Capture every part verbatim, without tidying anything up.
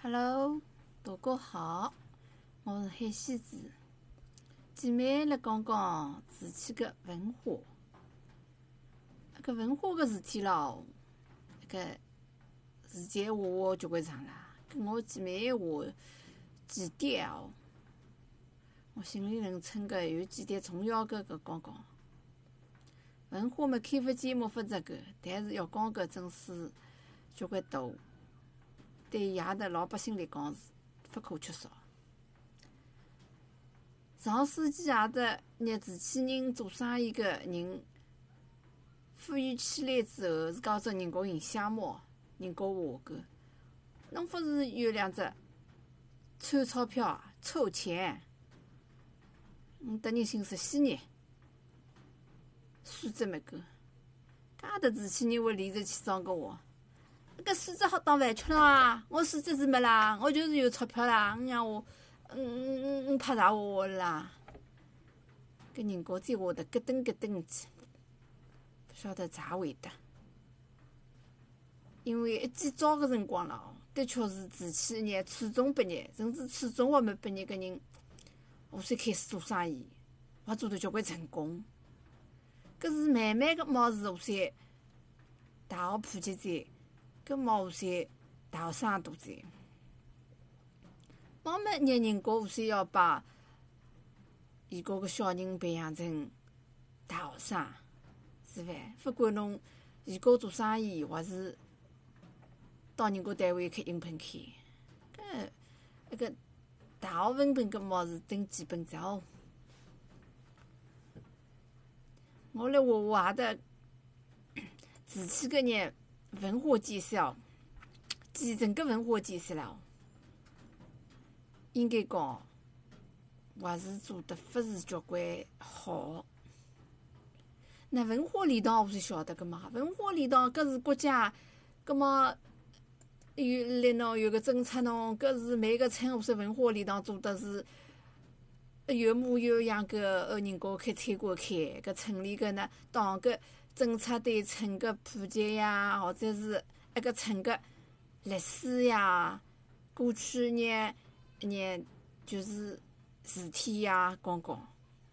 Hello，大家好，我是海西子。姐妹来讲讲自己个文化。搿文化个事体咯，搿时间话话交关长啦。跟我姐妹话几点哦？我心里能称个有几点重要个搿讲讲。文化嘛，看勿见摸勿着个，但是要讲搿真是交关大。对夜头老百姓来讲是不可缺少。上世纪夜头，拿瓷器人做生意个人富裕起来之后，自家做人工营项目，人工画个，侬不是有两只臭钞票、臭钱，嗯，得人心实鲜热，素质没够，介多瓷器人会理直气壮个话。搿素质好当饭吃了啊！我素质是没啦，我就是有钞票啦。你让我，嗯嗯嗯嗯，拍啥话啦？搿人家再话得咯噔咯噔去，不晓得咋回答。因为一记早个辰光了，的确是瓷器业初中毕业，甚至初中还没毕业个人，五岁开始做生意，也做得交关成功。搿是慢慢个冒是五岁大学普及在。搿毛岁大学生大在，妈妈让人家五岁要把伊个个小人培养成大学生，是伐？不管侬伊个做生意，或是到人家单位开应聘去，搿那个大学文凭搿毛是顶基本只哦。我来画画下头瓷器搿眼。文化建设，继承个文化建设了，应该讲还是做得不是交关好。那文化礼堂我是晓得个嘛，文化礼堂搿是国家，葛么有来侬有个政策喏，搿是每个村或是文化礼堂做的是有模有样个，呃，人家开餐馆开，搿村里个呢，党个。政策对村个普及呀，或者是一个村个历史呀，过去眼眼就是事体呀，讲讲。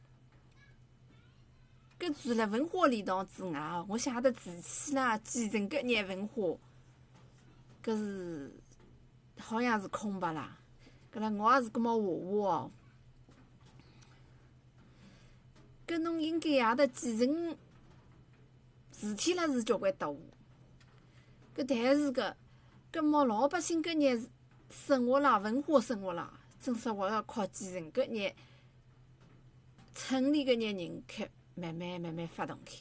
搿除了文化礼堂之外，我晓得瓷器啦，继承搿眼文化，搿是好像是空白啦。搿啦，我也是搿么画画哦。搿侬应该也得继承。事体啦是交关多，搿但是个，搿么老百姓搿眼生活啦、文化生活啦，真实话要靠继承搿眼村里搿眼人开慢慢慢慢发动开。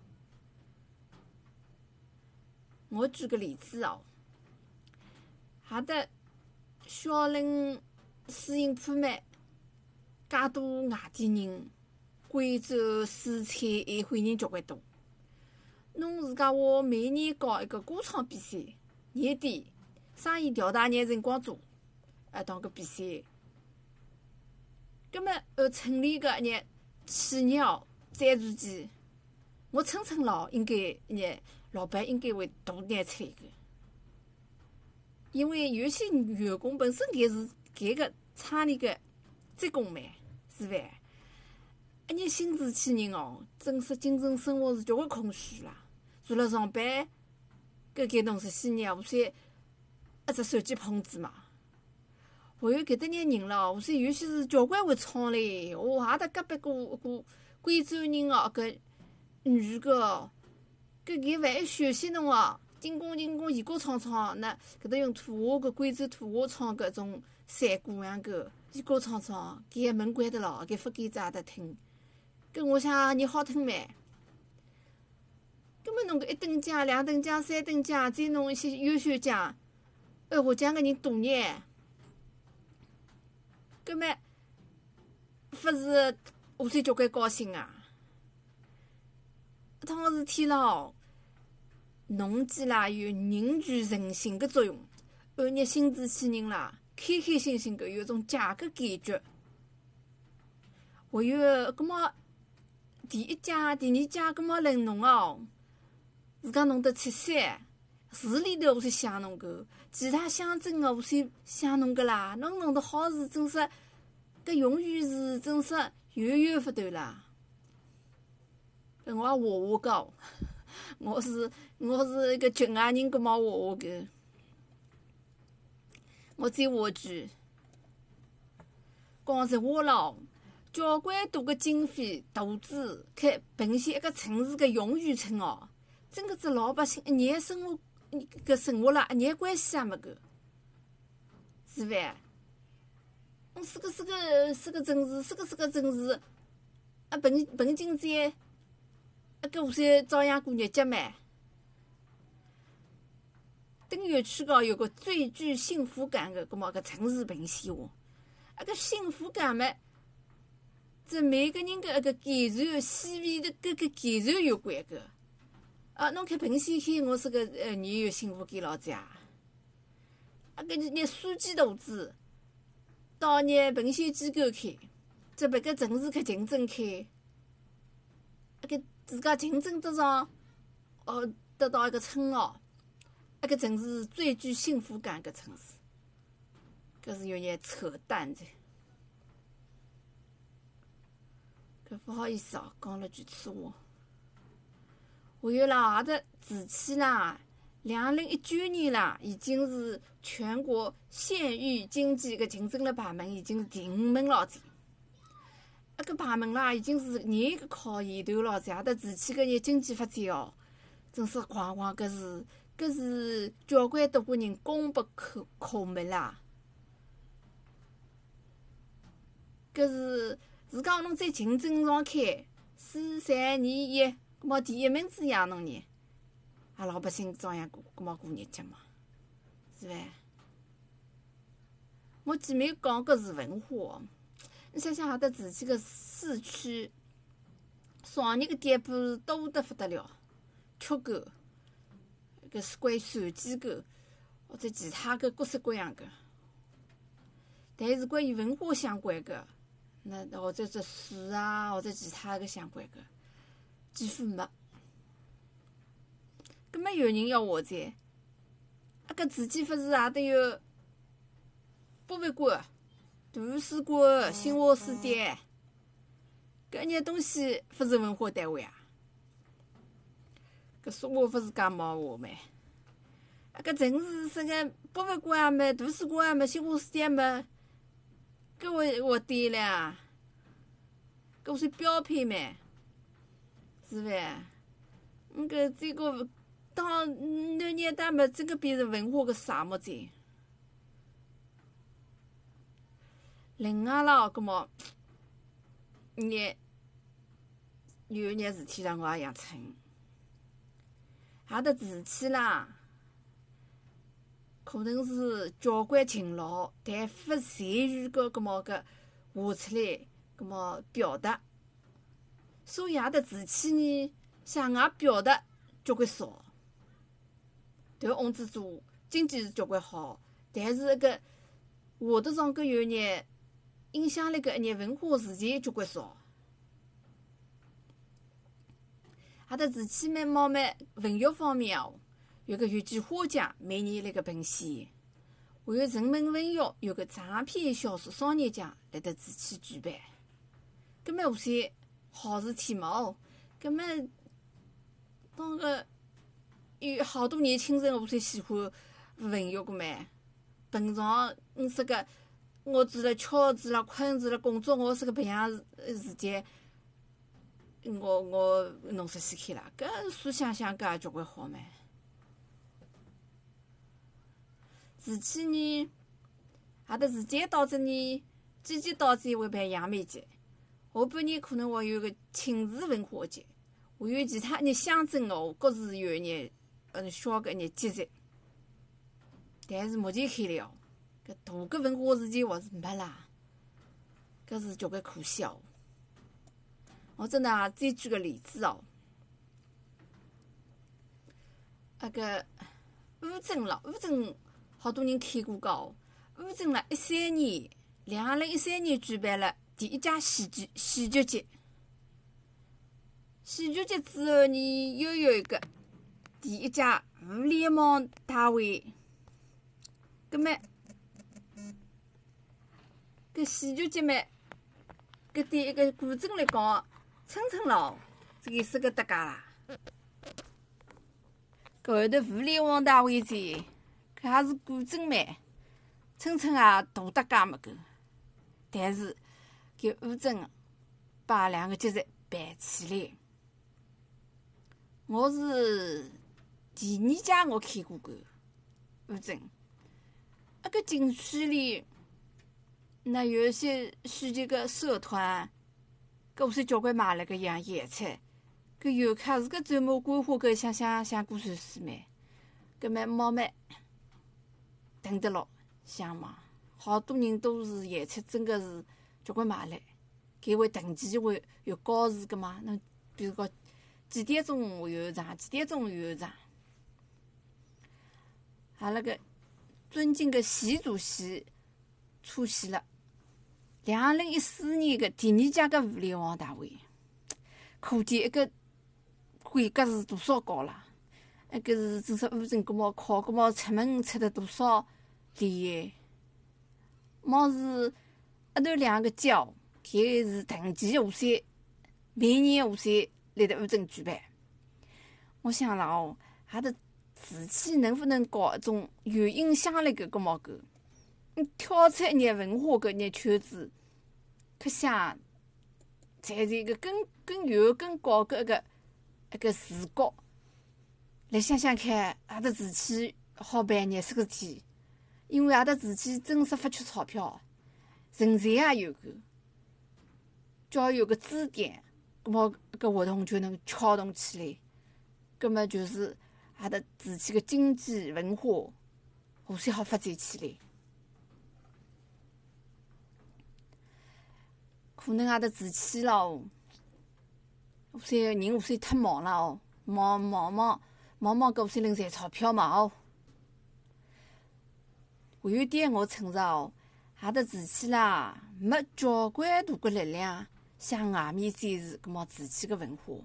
我举个例子哦，哈得小林水印铺卖，介多外地人，贵州、四川、安徽人交关多。侬自家话每年搞一个歌唱比赛，年底生意调大眼辰光做，啊，当个比赛。葛末呃，村里个眼企业哦，赞助机，我称称咯，应该眼老板应该会大眼出一个，因为有些员工本身搿是搿个厂里个职工们，是伐？一眼新瓷器人哦，真是精神生活是交关空虚啦。除了上班，搿该弄实些人，无非一只手机碰子嘛。还有搿搭眼人咯，无非有些是交关会唱嘞。我还得隔壁个个贵州人哦，搿女个，搿搿万一学习侬哦，进攻进攻，演歌唱唱，那搿搭用土话个贵州土话唱搿种山歌样个，演歌唱唱，搿门关得牢，搿副杆子也得听。搿我想你好听没？根本侬搿一等奖、两等奖、三等奖，再弄一些优秀奖，呃，获奖个人多眼，搿么勿是我算交关高兴啊！搿趟事体咯，农机啦有凝聚人心个作用，按日新瓷器人啦，开开心心个有种价格感觉。还有搿么第一届、第二届搿么轮侬哦。自家弄得出色， 字里头我是写侬个，其他象征个我是写侬个啦。侬弄得好事，真是搿永远是真是源源不断啦。搿我也画画个，我是我是一个局外人，搿么画画个。我再画句，讲实话咯，交关多个经费投资开迸现一个城市个永远村哦，真个只老百姓一眼生活搿生活啦，一眼关系也没个，是伐？嗯，是个是个是个城市，是个是个城市，啊，本本经济，啊，搿无些照样过日脚唛。登月区高有个最具幸福感个，搿么搿城市迸现下，啊，搿幸福感唛，这每个人个一个感受、细微的搿个感受有关个。啊，侬看迸现开，我是个呃，你有幸福感老子呀？啊，搿拿书记图纸到拿迸现机构开，这别个城市开竞争开，啊，搿自家竞争得上，哦，得到一个称号，啊，搿城市最具幸福感个城市，搿是有眼扯淡噻。搿不好意思哦，讲了句粗话。还有啦，阿的瓷器啦，两零一九年啦，已经是全国县域经济个竞争力排名已经是第五名了子。啊，搿排名啦，已经是年个靠前头了子。阿的瓷器搿眼经济发展哦，真是哐哐，搿是搿是交关多个人功不可可没啦。搿是是讲侬在竞争上开四三二一，搿么第一名子养侬呢？啊，老百姓照样过，搿么过日脚嘛，是伐？我前面讲搿是文化，你想想，阿搭自己个市区，商业个店铺多得不得了，曲沟，搿是关于传机构，或者其他个各式各样个。但是关于文化相关个，那或者这书啊，或者其他个相关个，几乎没。葛末有人要画展，啊，搿自己勿是也得有博物馆、图书馆、新华书店，搿眼东西勿是文化单位啊？搿说话勿是介毛话唛？啊，搿城市啥个博物馆也没，图书馆也没，新华书店没，搿我我对了，搿是标配唛，是伐？嗯，搿这个当那年代嘛，这个变成文化个沙漠站。另外啦，搿么，眼有眼事体让我也养成，阿搭瓷器啦，可能是交关勤劳，但勿善于个搿么个画出来，搿么表达，所以阿搭瓷器呢，向外表达交关少。但翁子做经济是交关好，但是搿个画得上搿有眼影响力搿一眼文化事件交关少。阿搭瓷器蛮冒蛮文学方面哦，有个月季花奖每年辣盖迸现，还有人民文学有个长篇小说双年奖辣搭瓷器举办，搿蛮无些好事体嘛哦，搿蛮当个有好多年轻人无些喜欢文学个嘛，平常嗯说个我除了敲除了困除了工作，我是个培养时间。我我弄出去开了，搿数想想搿也交关好唛。瓷器呢，阿搭时间到这呢，季节到这会办杨梅节，下半年可能会有个庆祝文化节，还有其他一眼乡镇哦，各自有一眼嗯小个一眼节日。但是目前看来哦，搿大个文化事件或是没啦，搿是交关可惜哦。我真的啊，再举个例子哦，那个乌镇了，乌镇好多人看过高，乌镇了一三年，两零一三年举办了第一届戏剧戏剧节，戏剧节之后呢，又有一个第一届互联网大会，葛末搿戏剧节目，搿对一个观众来讲，蹭蹭咯，这个是个搭界啦。搿后头互联网大会战，搿也是观众们蹭蹭啊大搭界没够，但是搿吴尊把两个节日办起来。我是第二届我看过搿吴尊，啊搿景区里。那有一些戏剧个社团，搿是交关买了个洋野菜，搿游客自家周末规划搿想想想过船水嘛，搿么猫们等得牢想嘛，好多人都是野菜，真个是交关买了，搿会腾期会有告示个嘛，侬比如讲几点钟有场，几点钟有场，阿拉个尊敬个习主席出席了。两零一四年个第二届个互联网大会，可见一个规格是多少高啦！一个是真说吴尊搿么考搿么出门出得多少厉害，么是一头两个奖，搿是腾期下山，每年下山来得吴尊举办。我想了哦，他的志气能不能搞一种有影响力个搿么个？你跳出一眼文化搿眼圈子，可想才是一个更更有更高个一个一个视角。来想想看，阿搭志气好办眼事体，因为阿搭志气真实发缺钞票，人才也有个，只要有个支点，葛末搿活动就能撬动起来。葛末就是阿搭志气个经济文化，互相好发展起来。可能阿搭志气咯，有些人有些太忙了哦，忙忙忙忙忙搿有些人赚钞票嘛哦。还有一点我承认哦，阿搭志气啦，没交关大个力量向外面展示搿么志气个文化。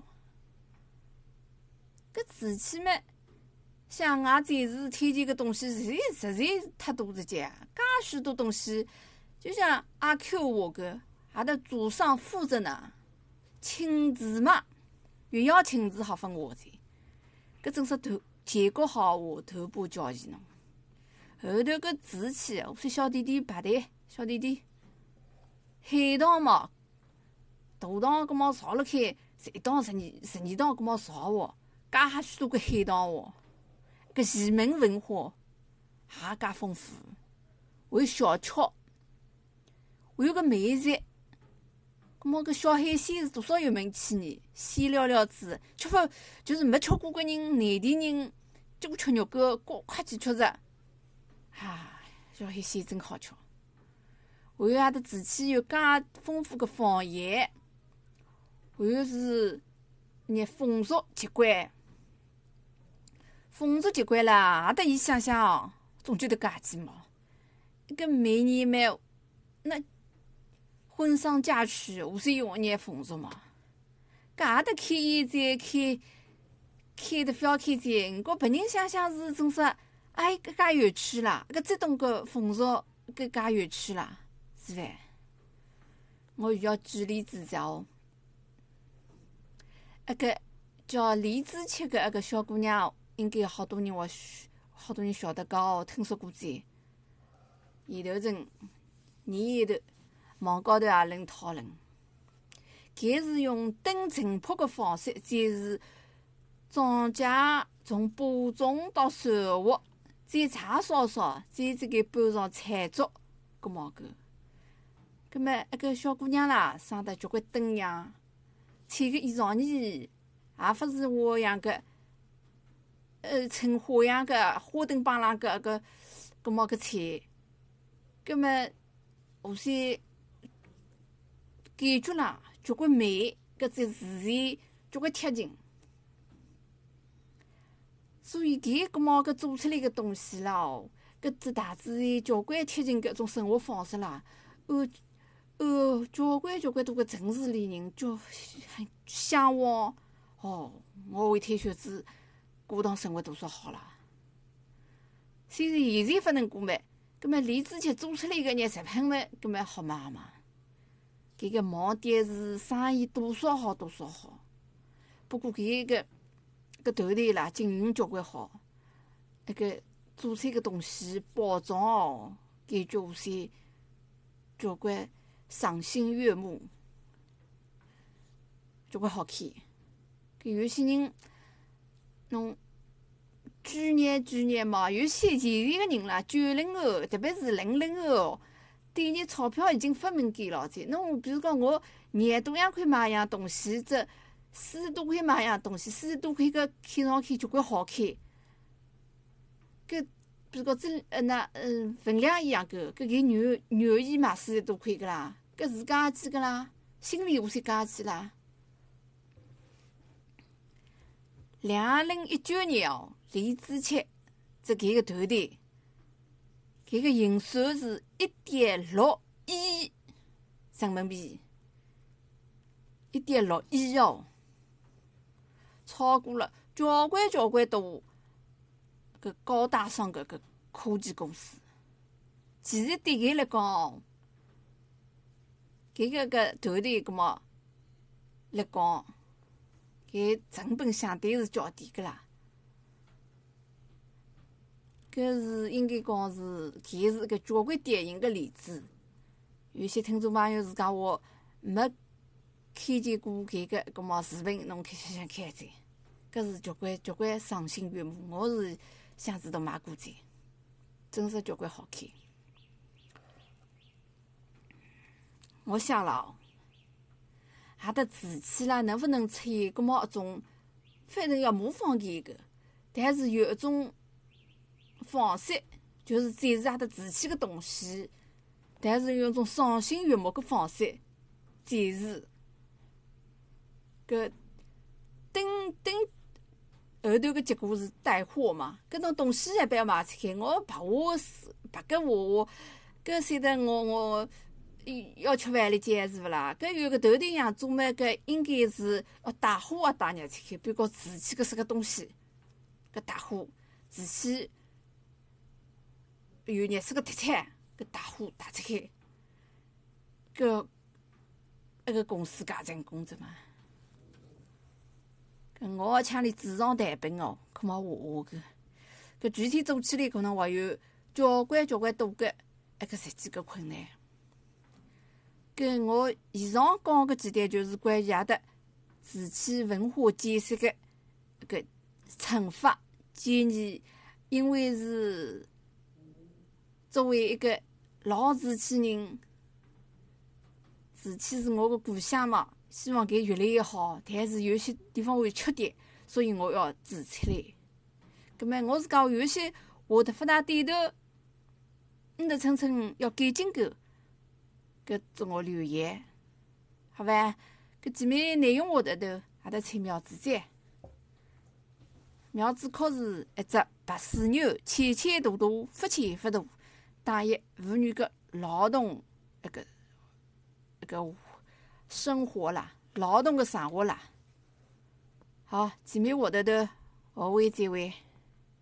搿志气嘛，向外展示推荐个东西，实在实在太多了些，介许多东西，就像阿 Q 我个。阿搭祖上富着呢，亲子嘛，越要亲子好分话题，搿真是头前脚好话，头把交钱侬。后头搿志气，我说小弟弟排队，小弟弟，海棠嘛，大塘搿么造了开，十一塘、十二、十二塘搿么造哦，介许多个海棠哦，搿前门文化也介丰富，还有小吃，还有个美食。咁么搿小海鲜是多少有名气呢？鲜寥寥子，吃法就是没吃过个人，内地人就吃肉个，快几吃着。啊，小海鲜真好吃。还有阿搭志气有介丰富个方言，还有是眼风俗习惯。风俗习惯啦，阿搭伊想想哦，总觉得介鸡毛。一个每年每那。婚丧嫁娶，无非有眼风俗嘛。搿也得开烟展，开开得不要开展。我别人想想是真是，哎，搿介有趣啦！搿这种个风俗，搿介有趣啦，是伐？我又要举例子哦。一个叫李子柒个一个小姑娘，应该好多人我好多人晓得讲哦，听说过在前头阵年前头。网高头也论讨论，搿是用登城谱个方式展示庄稼从播种到收获，再茶烧烧，再这个搬上菜桌，搿么个。葛末一个小姑娘啦，生得交关登样，穿个衣裳呢，也勿是我样个，呃，衬花样个花灯帮啷个个，搿么个穿，葛末有些。感觉啦，交关美，搿只自然交关贴近，所以搿搿么搿做出来个东西啦哦，搿只大自然交关贴近搿种生活方式啦，呃呃，交关交关多个城市里人就很向往哦。我会退休子过堂生活多少好啦。虽然现在勿能过嘛，葛末李子柒做出来个眼食品嘛，葛末好卖嘛。搿个毛店是生意多少好多少好。不过搿个搿团队啦，经营交关好，那个做出个东西包装哦，感觉下些交关赏心悦目，交关好看。搿有些人侬专业专业嘛，有些前前个人啦，九零后，特别是零零后哦，对热钞票已经发敏感了噻。侬比如讲，我廿多样块买一样东西，这四十多块买一样东西，四十多块搿看上去交关好看。搿比如讲这呃那嗯分量一样搿搿搿愿愿意买四十多块个啦，搿自家去个啦，心里有些家去啦。两零一九年哦，李子柒这搿个团队，搿个营收是一点六亿人民币，一点六亿哦，超过了交关交关多搿高大上搿个科技公司。其实对搿来讲哦，搿个搿团队搿么来讲，搿成本相对是较低个啦。搿是应该讲是，搿是一个交关典型个例子。有些听众朋友自家话没看见过搿个搿么视频，侬看想想看噻。搿是交关交关赏心悦目，我是想知道买过噻，真是交关好看。我想了哦，哈得瓷器啦，能不能出现搿么一种，反正要模仿搿个，但是有一种方式，就是展示哈得瓷器个东西，但是用一种赏心悦目个方式展示。搿等等后头个结果是带货嘛？搿种东西还不要卖出去，我白话是白搿话，搿显得我我要吃饭里见是勿啦？搿有个头顶样做嘛，搿应该是要带货啊带入出去。比如讲瓷器搿是个东西，搿带货瓷器有热水个特产，搿带货带出去，搿一个公司介成功着嘛？搿我腔里纸上谈兵哦，可冇画下搿，搿具体做起来可能还有交关交关多个一个实际个困难。搿我以上讲搿几点就是关于阿搭瓷器文化建设个搿惩罚建议，因为是作为一个老瓷器人，瓷器是我个故乡嘛，希望搿越来越好，但是有些地方会缺点，所以我要指出来。葛末我自家有些画得勿大对头，嗯得蹭蹭要改进个，搿做我留言，好伐？搿几枚内容下头头还得吹苗子簪。苗子考是一只白水牛，浅浅大大，忽浅忽大，打一妇女个劳动一个一个生活啦，劳动个生活啦。好，几枚下头头，下回再会。